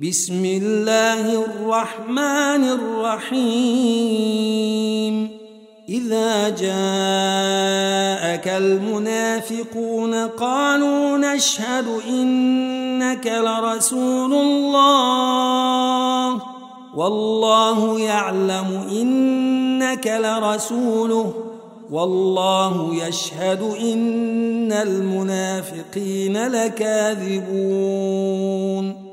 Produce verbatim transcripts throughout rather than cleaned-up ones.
بسم الله الرحمن الرحيم إذا جاءك المنافقون قالوا نشهد إنك لرسول الله والله يعلم إنك لرسوله والله يشهد إن المنافقين لكاذبون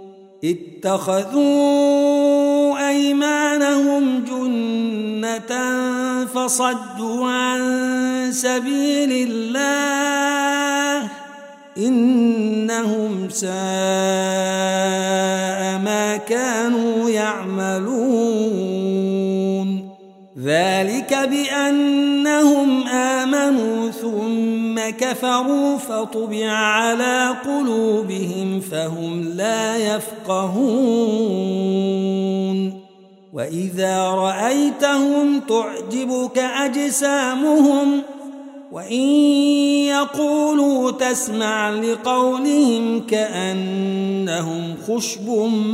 اتخذوا أيمانهم جنة فصدوا عن سبيل الله إنهم ساء ما كانوا يعملون ذلك بأنهم آمنوا ثم كفروا فطبع على قلوبهم فهم لا يفقهون وإذا رأيتهم تعجبك أجسامهم وإن يقولوا تسمع لقولهم كأنهم خشب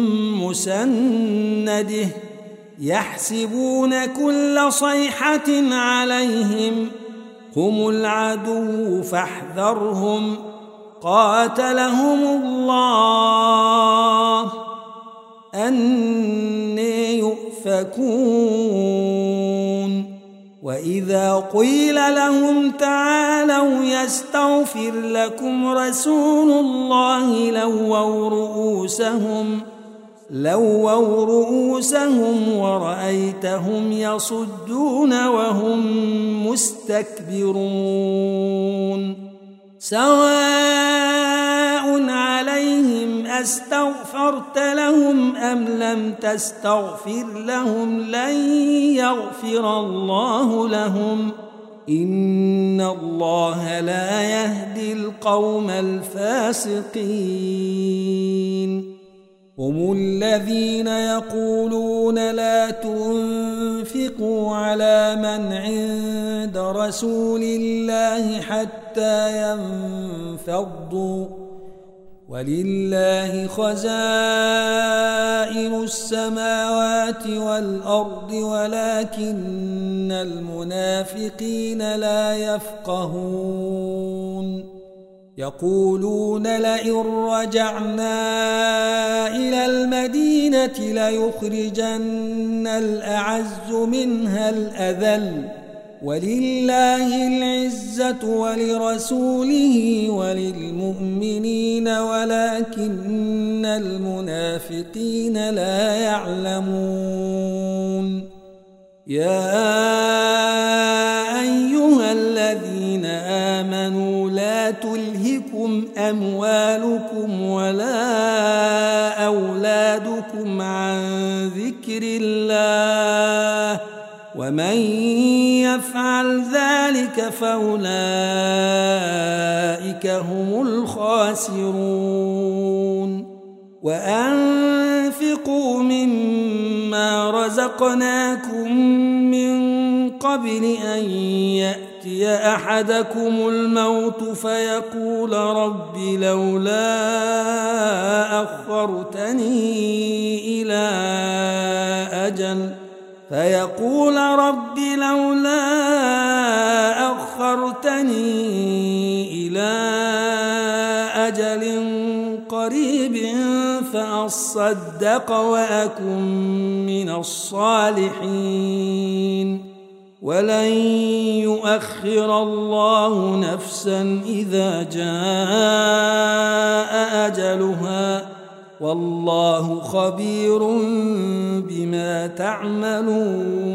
مسنده يحسبون كل صيحة عليهم هم العدو فاحذرهم قاتلهم الله أني يؤفكون وإذا قيل لهم تعالوا يستغفر لكم رسول الله لووا رؤوسهم لووا رؤوسهم ورأيتهم يصدون وهم مستكبرون سواء عليهم أستغفرت لهم أم لم تستغفر لهم لن يغفر الله لهم إن الله لا يهدي القوم الفاسقين هم الذين يقولون لا تنفقوا على من عند رسول الله حتى ينفضوا ولله خزائن السماوات والأرض ولكن المنافقين لا يفقهون يقولون لئن رجعنا إلى المدينة ليخرجن الأعز منها الأذل ولله العزة ولرسوله وللمؤمنين ولكن المنافقين لا يعلمون يا أيها الذين آمنوا لا تلهكم أموالكم ولا أولادكم عن ذكر الله ومن يفعل ذلك فأولئك هم الخاسرون وأنفقوا مما رزقناكم من قبل أن يأتي أحدكم الموت فيقول رب لولا أخرتني إلى أجل فيقول رب لولا أخرتني إلى أجل قريب فأصدق وأكن من الصالحين ولن يؤخر الله نفسا إذا جاء أجلها والله خبير بما تعملون